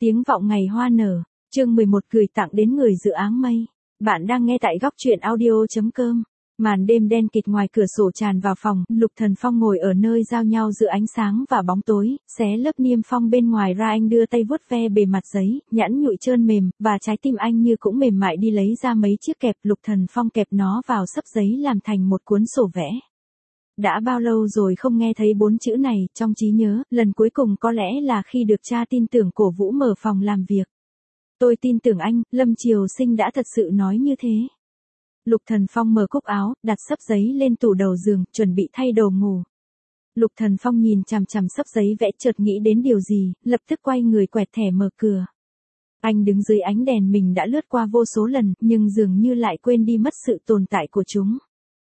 Tiếng vọng ngày hoa nở, chương 11 gửi tặng đến người dự áng mây. Bạn đang nghe tại góc truyện audio.com. Màn đêm đen kịt ngoài cửa sổ tràn vào phòng, Lục Thần Phong ngồi ở nơi giao nhau giữa ánh sáng và bóng tối, xé lớp niêm phong bên ngoài ra. Anh đưa tay vuốt ve bề mặt giấy, nhẵn nhụi trơn mềm, và trái tim anh như cũng mềm mại đi lấy ra mấy chiếc kẹp. Lục Thần Phong kẹp nó vào sấp giấy làm thành một cuốn sổ vẽ. Đã bao lâu rồi không nghe thấy 4 chữ này, trong trí nhớ, lần cuối cùng có lẽ là khi được cha tin tưởng cổ vũ mở phòng làm việc. Tôi tin tưởng anh, Lâm Triều Sinh đã thật sự nói như thế. Lục Thần Phong mở cúc áo, đặt sấp giấy lên tủ đầu giường, chuẩn bị thay đồ ngủ. Lục Thần Phong nhìn chằm chằm sấp giấy vẽ, chợt nghĩ đến điều gì, lập tức quay người quẹt thẻ mở cửa. Anh đứng dưới ánh đèn mình đã lướt qua vô số lần, nhưng dường như lại quên đi mất sự tồn tại của chúng.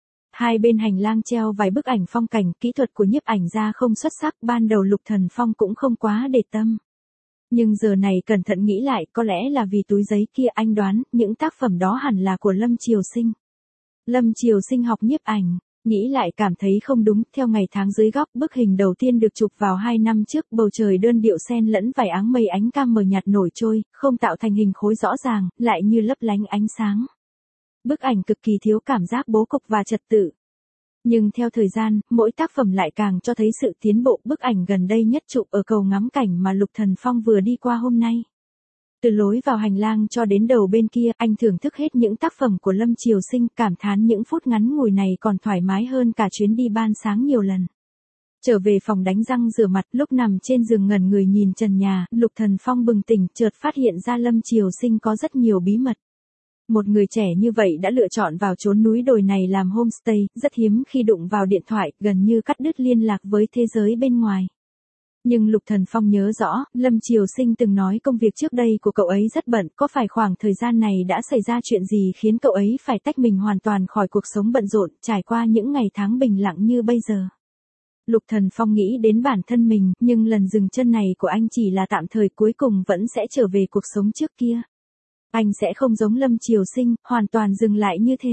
Hai bên hành lang treo vài bức ảnh phong cảnh, kỹ thuật của nhiếp ảnh gia không xuất sắc, ban đầu Lục Thần Phong cũng không quá để tâm. Nhưng giờ này cẩn thận nghĩ lại, có lẽ là vì túi giấy kia. Anh đoán, những tác phẩm đó hẳn là của Lâm Triều Sinh. Lâm Triều Sinh học nhiếp ảnh, nghĩ lại cảm thấy không đúng. Theo ngày tháng dưới góc, bức hình đầu tiên được chụp vào 2 năm trước, bầu trời đơn điệu xen lẫn vài áng mây ánh cam mờ nhạt nổi trôi, không tạo thành hình khối rõ ràng, lại như lấp lánh ánh sáng. Bức ảnh cực kỳ thiếu cảm giác bố cục và trật tự. Nhưng theo thời gian, mỗi tác phẩm lại càng cho thấy sự tiến bộ. Bức ảnh gần đây nhất chụp ở cầu ngắm cảnh mà Lục Thần Phong vừa đi qua hôm nay. Từ lối vào hành lang cho đến đầu bên kia, anh thưởng thức hết những tác phẩm của Lâm Triều Sinh, cảm thán những phút ngắn ngủi này còn thoải mái hơn cả chuyến đi ban sáng nhiều lần. Trở về phòng đánh răng rửa mặt, lúc nằm trên giường ngẩn người nhìn trần nhà, Lục Thần Phong bừng tỉnh, chợt phát hiện ra Lâm Triều Sinh có rất nhiều bí mật. Một người trẻ như vậy đã lựa chọn vào chốn núi đồi này làm homestay, rất hiếm khi đụng vào điện thoại, gần như cắt đứt liên lạc với thế giới bên ngoài. Nhưng Lục Thần Phong nhớ rõ, Lâm Triều Sinh từng nói công việc trước đây của cậu ấy rất bận, có phải khoảng thời gian này đã xảy ra chuyện gì khiến cậu ấy phải tách mình hoàn toàn khỏi cuộc sống bận rộn, trải qua những ngày tháng bình lặng như bây giờ. Lục Thần Phong nghĩ đến bản thân mình, nhưng lần dừng chân này của anh chỉ là tạm thời, cuối cùng vẫn sẽ trở về cuộc sống trước kia. Anh sẽ không giống Lâm Triều Sinh, hoàn toàn dừng lại như thế.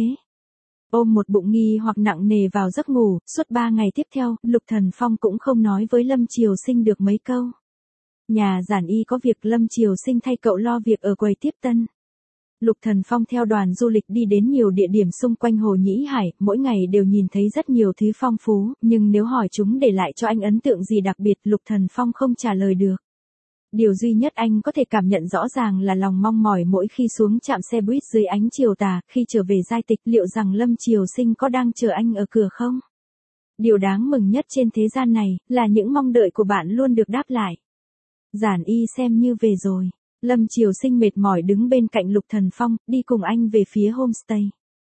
Ôm một bụng nghi hoặc nặng nề vào giấc ngủ, suốt 3 ngày tiếp theo, Lục Thần Phong cũng không nói với Lâm Triều Sinh được mấy câu. Nhà giản y có việc, Lâm Triều Sinh thay cậu lo việc ở quầy tiếp tân. Lục Thần Phong theo đoàn du lịch đi đến nhiều địa điểm xung quanh Hồ Nhĩ Hải, mỗi ngày đều nhìn thấy rất nhiều thứ phong phú, nhưng nếu hỏi chúng để lại cho anh ấn tượng gì đặc biệt, Lục Thần Phong không trả lời được. Điều duy nhất anh có thể cảm nhận rõ ràng là lòng mong mỏi mỗi khi xuống trạm xe buýt dưới ánh chiều tà, khi trở về Giai Tịch, liệu rằng Lâm Triều Sinh có đang chờ anh ở cửa không? Điều đáng mừng nhất trên thế gian này, là những mong đợi của bạn luôn được đáp lại. Giản y xem như về rồi. Lâm Triều Sinh mệt mỏi đứng bên cạnh Lục Thần Phong, đi cùng anh về phía homestay.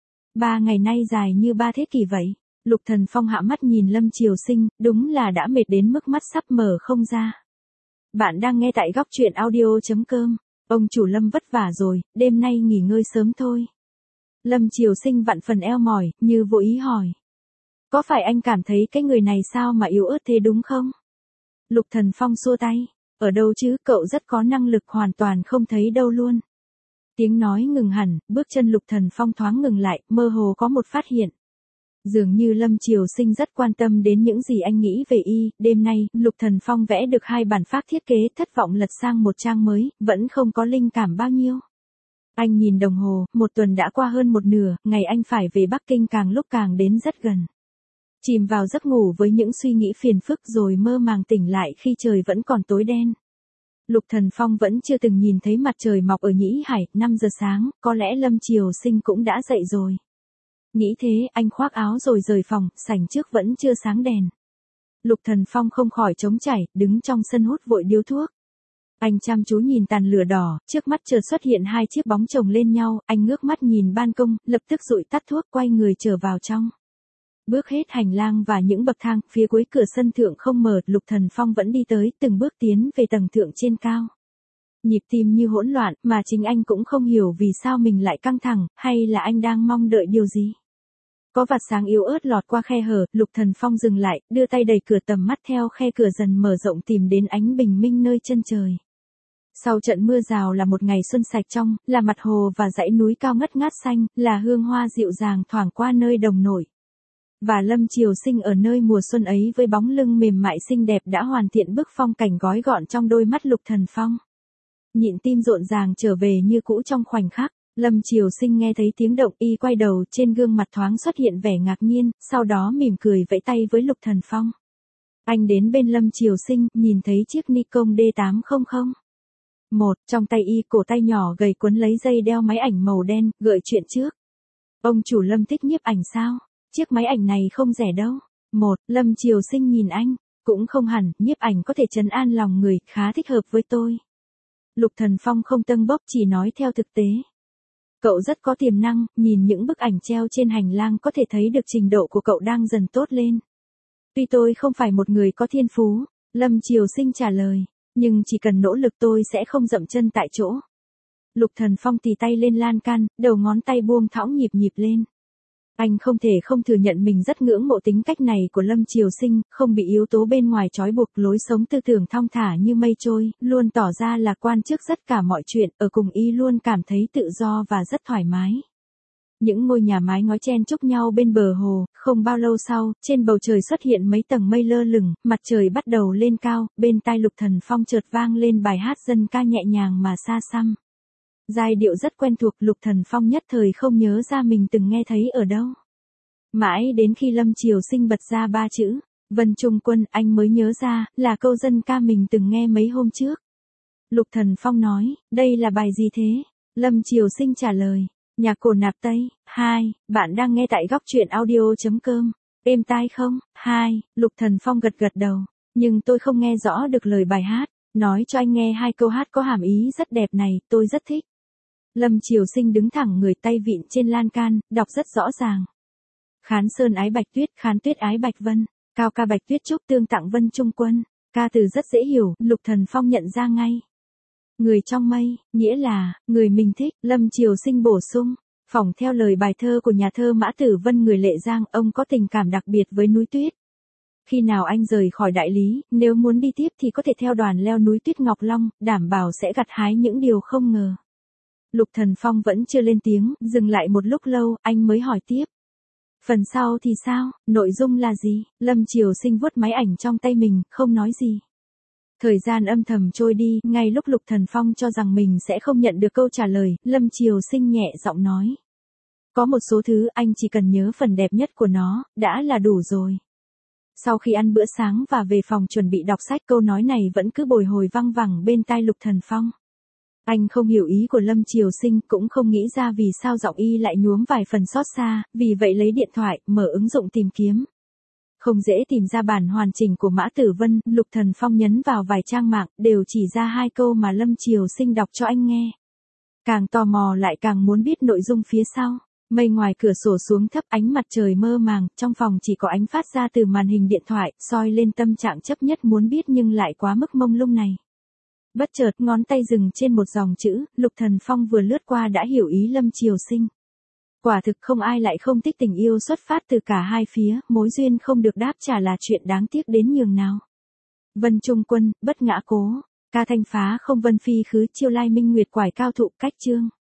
3 ngày nay dài như 3 thế kỷ vậy. Lục Thần Phong hạ mắt nhìn Lâm Triều Sinh, đúng là đã mệt đến mức mắt sắp mở không ra. Bạn đang nghe tại góc truyện audio.com. Ông chủ Lâm vất vả rồi, đêm nay nghỉ ngơi sớm thôi. Lâm Triều Sinh vặn phần eo mỏi, như vô ý hỏi. Có phải anh cảm thấy cái người này sao mà yếu ớt thế đúng không? Lục Thần Phong xua tay. Ở đâu chứ, cậu rất có năng lực, hoàn toàn không thấy đâu luôn. Tiếng nói ngừng hẳn, bước chân Lục Thần Phong thoáng ngừng lại, mơ hồ có một phát hiện. Dường như Lâm Triều Sinh rất quan tâm đến những gì anh nghĩ về y. Đêm nay, Lục Thần Phong vẽ được 2 bản phác thiết kế, thất vọng lật sang một trang mới, vẫn không có linh cảm bao nhiêu. Anh nhìn đồng hồ, 1 tuần đã qua hơn 1/2, ngày anh phải về Bắc Kinh càng lúc càng đến rất gần. Chìm vào giấc ngủ với những suy nghĩ phiền phức rồi mơ màng tỉnh lại khi trời vẫn còn tối đen. Lục Thần Phong vẫn chưa từng nhìn thấy mặt trời mọc ở Nhĩ Hải. 5 giờ sáng, có lẽ Lâm Triều Sinh cũng đã dậy rồi. Nghĩ thế, anh khoác áo rồi rời phòng, sảnh trước vẫn chưa sáng đèn. Lục Thần Phong không khỏi trống trải, đứng trong sân hút vội điếu thuốc. Anh chăm chú nhìn tàn lửa đỏ, trước mắt chợt xuất hiện 2 chiếc bóng chồng lên nhau, anh ngước mắt nhìn ban công, lập tức dụi tắt thuốc, quay người trở vào trong. Bước hết hành lang và những bậc thang, phía cuối cửa sân thượng không mở, Lục Thần Phong vẫn đi tới, từng bước tiến về tầng thượng trên cao. Nhịp tim như hỗn loạn, mà chính anh cũng không hiểu vì sao mình lại căng thẳng, hay là anh đang mong đợi điều gì. Có vạt sáng yếu ớt lọt qua khe hở, Lục Thần Phong dừng lại, đưa tay đẩy cửa, tầm mắt theo khe cửa dần mở rộng tìm đến ánh bình minh nơi chân trời. Sau trận mưa rào là một ngày xuân sạch trong, là mặt hồ và dãy núi cao ngất ngát xanh, là hương hoa dịu dàng thoảng qua nơi đồng nổi. Và Lâm Triều Sinh ở nơi mùa xuân ấy với bóng lưng mềm mại xinh đẹp đã hoàn thiện bức phong cảnh gói gọn trong đôi mắt Lục Thần Phong. nhịn tim rộn ràng trở về như cũ trong khoảnh khắc. Lâm Triều Sinh nghe thấy tiếng động y quay đầu, trên gương mặt thoáng xuất hiện vẻ ngạc nhiên, sau đó mỉm cười vẫy tay với Lục Thần Phong. Anh đến bên Lâm Triều Sinh, nhìn thấy chiếc Nikon D800. Trong tay y, cổ tay nhỏ gầy quấn lấy dây đeo máy ảnh màu đen, gợi chuyện trước. Ông chủ Lâm thích nhiếp ảnh sao? Chiếc máy ảnh này không rẻ đâu. Lâm Triều Sinh nhìn anh, cũng không hẳn, nhiếp ảnh có thể trấn an lòng người, khá thích hợp với tôi. Lục Thần Phong không tâng bốc, chỉ nói theo thực tế. Cậu rất có tiềm năng, nhìn những bức ảnh treo trên hành lang có thể thấy được trình độ của cậu đang dần tốt lên. Tuy tôi không phải một người có thiên phú, Lâm Triều Sinh trả lời, nhưng chỉ cần nỗ lực tôi sẽ không dậm chân tại chỗ. Lục Thần Phong tì tay lên lan can, đầu ngón tay buông thõng nhịp nhịp lên. Anh không thể không thừa nhận mình rất ngưỡng mộ tính cách này của Lâm Triều Sinh, không bị yếu tố bên ngoài trói buộc, lối sống tư tưởng thong thả như mây trôi, luôn tỏ ra lạc quan trước tất cả mọi chuyện, ở cùng y luôn cảm thấy tự do và rất thoải mái. Những ngôi nhà mái ngói chen chúc nhau bên bờ hồ, không bao lâu sau, trên bầu trời xuất hiện mấy tầng mây lơ lửng, mặt trời bắt đầu lên cao, bên tai Lục Thần Phong chợt vang lên bài hát dân ca nhẹ nhàng mà xa xăm. Giai điệu rất quen thuộc, Lục Thần Phong nhất thời không nhớ ra mình từng nghe thấy ở đâu. Mãi đến khi Lâm Triều Sinh bật ra 3 chữ, Vân Trung Quân, anh mới nhớ ra, là câu dân ca mình từng nghe mấy hôm trước. Lục Thần Phong nói, đây là bài gì thế? Lâm Triều Sinh trả lời, nhạc cổ nạp Tây. 2. Bạn đang nghe tại góc truyện audio.com. Êm tai không? 2. Lục Thần Phong gật gật đầu, nhưng tôi không nghe rõ được lời bài hát. Nói cho anh nghe 2 câu hát có hàm ý rất đẹp này, tôi rất thích. Lâm Triều Sinh đứng thẳng người, tay vịn trên lan can, đọc rất rõ ràng. Khán sơn ái bạch tuyết, khán tuyết ái bạch vân, cao ca bạch tuyết trúc tương tặng Vân Trung Quân. Ca từ rất dễ hiểu, Lục Thần Phong nhận ra ngay. Người trong mây, nghĩa là, người mình thích. Lâm Triều Sinh bổ sung, phỏng theo lời bài thơ của nhà thơ Mã Tử Vân người Lệ Giang, ông có tình cảm đặc biệt với núi tuyết. Khi nào anh rời khỏi đại lý, nếu muốn đi tiếp thì có thể theo đoàn leo núi tuyết Ngọc Long, đảm bảo sẽ gặt hái những điều không ngờ. Lục Thần Phong vẫn chưa lên tiếng, dừng lại một lúc lâu, anh mới hỏi tiếp. Phần sau thì sao, nội dung là gì? Lâm Triều Sinh vuốt máy ảnh trong tay mình, không nói gì. Thời gian âm thầm trôi đi, ngay lúc Lục Thần Phong cho rằng mình sẽ không nhận được câu trả lời, Lâm Triều Sinh nhẹ giọng nói. Có một số thứ anh chỉ cần nhớ phần đẹp nhất của nó, đã là đủ rồi. Sau khi ăn bữa sáng và về phòng chuẩn bị đọc sách, câu nói này vẫn cứ bồi hồi văng vẳng bên tai Lục Thần Phong. Anh không hiểu ý của Lâm Triều Sinh, cũng không nghĩ ra vì sao giọng y lại nhuốm vài phần xót xa, vì vậy lấy điện thoại, mở ứng dụng tìm kiếm. Không dễ tìm ra bản hoàn chỉnh của Mã Tử Vân, Lục Thần Phong nhấn vào vài trang mạng, đều chỉ ra 2 câu mà Lâm Triều Sinh đọc cho anh nghe. Càng tò mò lại càng muốn biết nội dung phía sau. Mây ngoài cửa sổ xuống thấp, ánh mặt trời mơ màng, trong phòng chỉ có ánh phát ra từ màn hình điện thoại, soi lên tâm trạng chấp nhất muốn biết nhưng lại quá mức mông lung này. Bất chợt, ngón tay dừng trên một dòng chữ, Lục Thần Phong vừa lướt qua đã hiểu ý Lâm Triều Sinh. Quả thực không ai lại không thích tình yêu xuất phát từ cả hai phía, mối duyên không được đáp trả là chuyện đáng tiếc đến nhường nào. Vân Trung Quân, bất ngã cố, ca thanh phá không vân phi khứ, chiêu lai minh nguyệt quải cao thụ, cách chương.